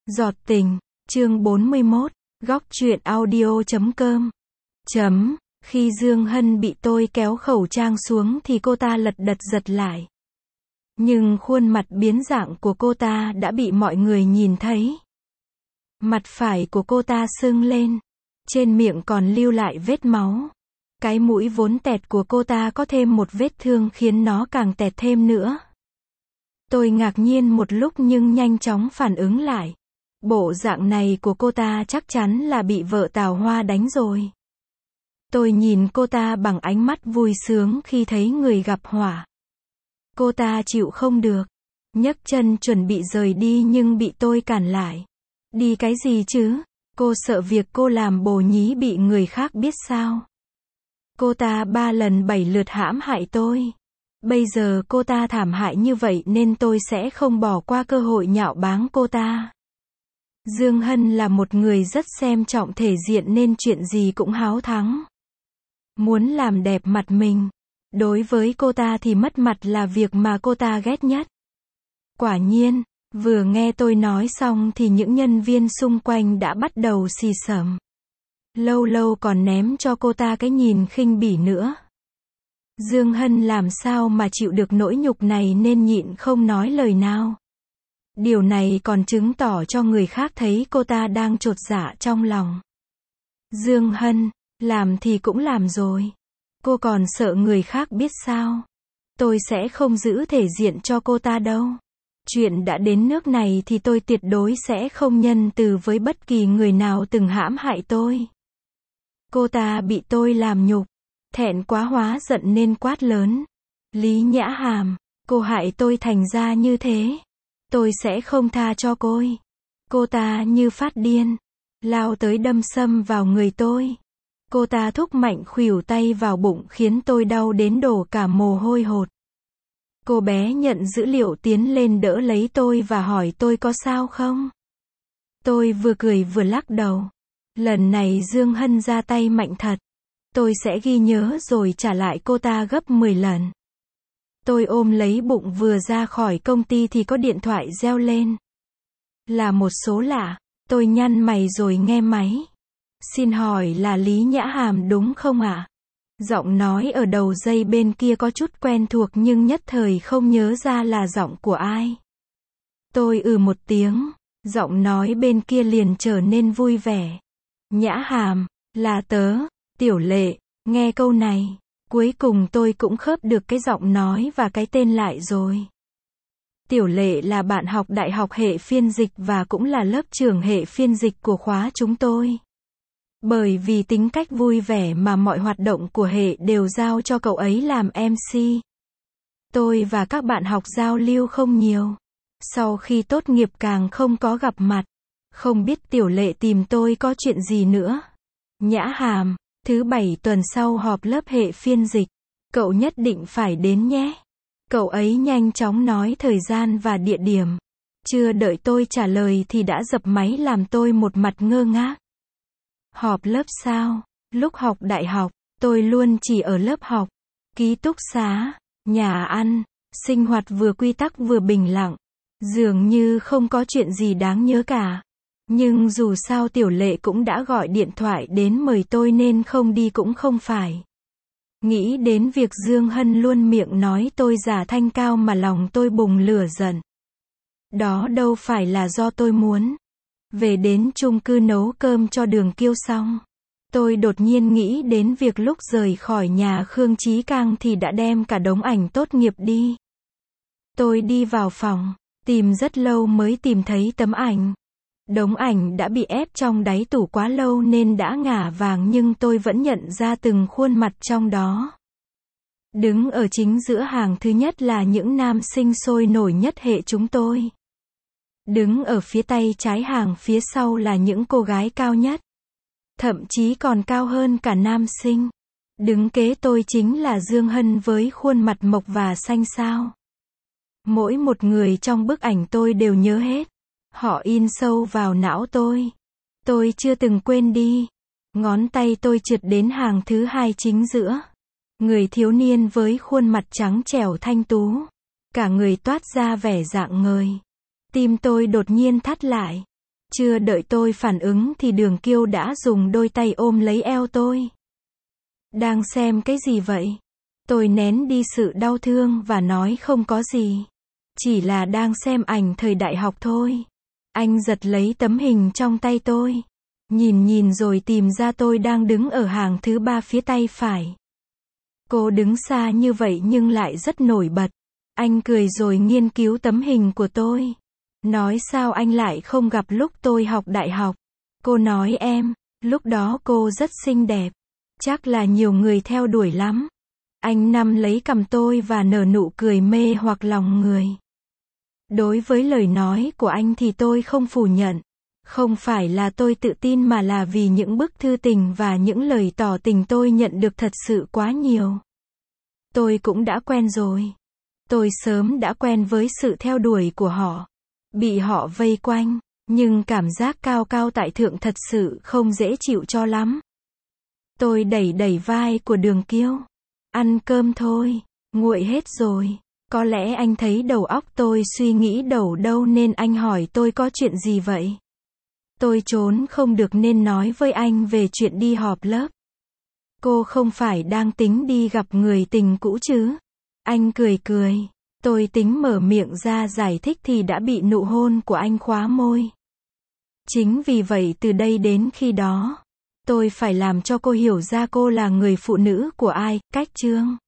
Giọt tình, chương 41, góc truyện audio.com. Khi Dương Hân bị tôi kéo khẩu trang xuống thì cô ta lật đật giật lại. Nhưng khuôn mặt biến dạng của cô ta đã bị mọi người nhìn thấy. Mặt phải của cô ta sưng lên. Trên miệng còn lưu lại vết máu. Cái mũi vốn tẹt của cô ta có thêm một vết thương khiến nó càng tẹt thêm nữa. Tôi ngạc nhiên một lúc nhưng nhanh chóng phản ứng lại. Bộ dạng này của cô ta chắc chắn là bị vợ Tào Hoa đánh rồi. Tôi nhìn cô ta bằng ánh mắt vui sướng khi thấy người gặp họa. Cô ta chịu không được, nhấc chân chuẩn bị rời đi nhưng bị tôi cản lại. Đi cái gì chứ? Cô sợ việc cô làm bồ nhí bị người khác biết sao? Cô ta 3 lần 7 lượt hãm hại tôi. Bây giờ cô ta thảm hại như vậy nên tôi sẽ không bỏ qua cơ hội nhạo báng cô ta. Dương Hân là một người rất xem trọng thể diện nên chuyện gì cũng háo thắng. Muốn làm đẹp mặt mình. Đối với cô ta thì mất mặt là việc mà cô ta ghét nhất. Quả nhiên, vừa nghe tôi nói xong thì những nhân viên xung quanh đã bắt đầu xì xẩm. Lâu lâu còn ném cho cô ta cái nhìn khinh bỉ nữa. Dương Hân làm sao mà chịu được nỗi nhục này nên nhịn không nói lời nào. Điều này còn chứng tỏ cho người khác thấy cô ta đang chột dạ trong lòng. Dương Hân, làm thì cũng làm rồi. Cô còn sợ người khác biết sao? Tôi sẽ không giữ thể diện cho cô ta đâu. Chuyện đã đến nước này thì tôi tuyệt đối sẽ không nhân từ với bất kỳ người nào từng hãm hại tôi. Cô ta bị tôi làm nhục. Thẹn quá hóa giận nên quát lớn. Lý Nhã Hàm, cô hại tôi thành ra như thế. Tôi sẽ không tha cho cô. Cô ta như phát điên. Lao tới đâm sâm vào người tôi. Cô ta thúc mạnh khuỷu tay vào bụng khiến tôi đau đến đổ cả mồ hôi hột. Cô bé nhận dữ liệu tiến lên đỡ lấy tôi và hỏi tôi có sao không. Tôi vừa cười vừa lắc đầu. Lần này Dương Hân ra tay mạnh thật. Tôi sẽ ghi nhớ rồi trả lại cô ta gấp 10 lần. Tôi ôm lấy bụng vừa ra khỏi công ty thì có điện thoại reo lên. Là một số lạ. Tôi nhăn mày rồi nghe máy. Xin hỏi là Lý Nhã Hàm đúng không ạ? Giọng nói ở đầu dây bên kia có chút quen thuộc nhưng nhất thời không nhớ ra là giọng của ai. Tôi một tiếng. Giọng nói bên kia liền trở nên vui vẻ. Nhã Hàm, là tớ, Tiểu Lệ. Nghe câu này, cuối cùng tôi cũng khớp được cái giọng nói và cái tên lại rồi. Tiểu Lệ là bạn học đại học hệ phiên dịch và cũng là lớp trưởng hệ phiên dịch của khóa chúng tôi. Bởi vì tính cách vui vẻ mà mọi hoạt động của hệ đều giao cho cậu ấy làm MC. Tôi và các bạn học giao lưu không nhiều. Sau khi tốt nghiệp càng không có gặp mặt. Không biết Tiểu Lệ tìm tôi có chuyện gì nữa. Nhã Hàm, thứ 7 tuần sau họp lớp hệ phiên dịch. Cậu nhất định phải đến nhé. Cậu ấy nhanh chóng nói thời gian và địa điểm. Chưa đợi tôi trả lời thì đã dập máy làm tôi một mặt ngơ ngác. Họp lớp sao? Lúc học đại học, tôi luôn chỉ ở lớp học, ký túc xá, nhà ăn, sinh hoạt vừa quy tắc vừa bình lặng. Dường như không có chuyện gì đáng nhớ cả. Nhưng dù sao Tiểu Lệ cũng đã gọi điện thoại đến mời tôi nên không đi cũng không phải. Nghĩ đến việc Dương Hân luôn miệng nói tôi giả thanh cao mà lòng tôi bùng lửa giận. Đó đâu phải là do tôi muốn. Về đến chung cư nấu cơm cho Đường Kiêu xong. Tôi đột nhiên nghĩ đến việc lúc rời khỏi nhà Khương Chí Cang thì đã đem cả đống ảnh tốt nghiệp đi. Tôi đi vào phòng, tìm rất lâu mới tìm thấy tấm ảnh. Đống ảnh đã bị ép trong đáy tủ quá lâu nên đã ngả vàng nhưng tôi vẫn nhận ra từng khuôn mặt trong đó. Đứng ở chính giữa hàng thứ nhất là những nam sinh sôi nổi nhất hệ chúng tôi. Đứng ở phía tay trái hàng phía sau là những cô gái cao nhất. Thậm chí còn cao hơn cả nam sinh. Đứng kế tôi chính là Dương Hân với khuôn mặt mộc và xanh xao. Mỗi một người trong bức ảnh tôi đều nhớ hết. Họ in sâu vào não tôi. Tôi chưa từng quên đi. Ngón tay tôi trượt đến hàng thứ 2 chính giữa. Người thiếu niên với khuôn mặt trắng trẻo thanh tú. Cả người toát ra vẻ rạng ngời. Tim tôi đột nhiên thắt lại. Chưa đợi tôi phản ứng thì Đường Kiêu đã dùng đôi tay ôm lấy eo tôi. Đang xem cái gì vậy? Tôi nén đi sự đau thương và nói không có gì. Chỉ là đang xem ảnh thời đại học thôi. Anh giật lấy tấm hình trong tay tôi. Nhìn rồi tìm ra tôi đang đứng ở hàng thứ 3 phía tay phải. Cô đứng xa như vậy nhưng lại rất nổi bật. Anh cười rồi nghiên cứu tấm hình của tôi. Nói sao anh lại không gặp lúc tôi học đại học. Cô nói em, lúc đó cô rất xinh đẹp. Chắc là nhiều người theo đuổi lắm. Anh nắm lấy cằm tôi và nở nụ cười mê hoặc lòng người. Đối với lời nói của anh thì tôi không phủ nhận. Không phải là tôi tự tin mà là vì những bức thư tình và những lời tỏ tình tôi nhận được thật sự quá nhiều. Tôi cũng đã quen rồi. Tôi sớm đã quen với sự theo đuổi của họ. Bị họ vây quanh, nhưng cảm giác cao cao tại thượng thật sự không dễ chịu cho lắm. Tôi đẩy vai của Đường Kiêu. Ăn cơm thôi, nguội hết rồi. Có lẽ anh thấy đầu óc tôi suy nghĩ đầu đâu nên anh hỏi tôi có chuyện gì vậy. Tôi trốn không được nên nói với anh về chuyện đi họp lớp. Cô không phải đang tính đi gặp người tình cũ chứ? Anh cười. Tôi tính mở miệng ra giải thích thì đã bị nụ hôn của anh khóa môi. Chính vì vậy từ đây đến khi đó, tôi phải làm cho cô hiểu ra cô là người phụ nữ của ai, cách chương.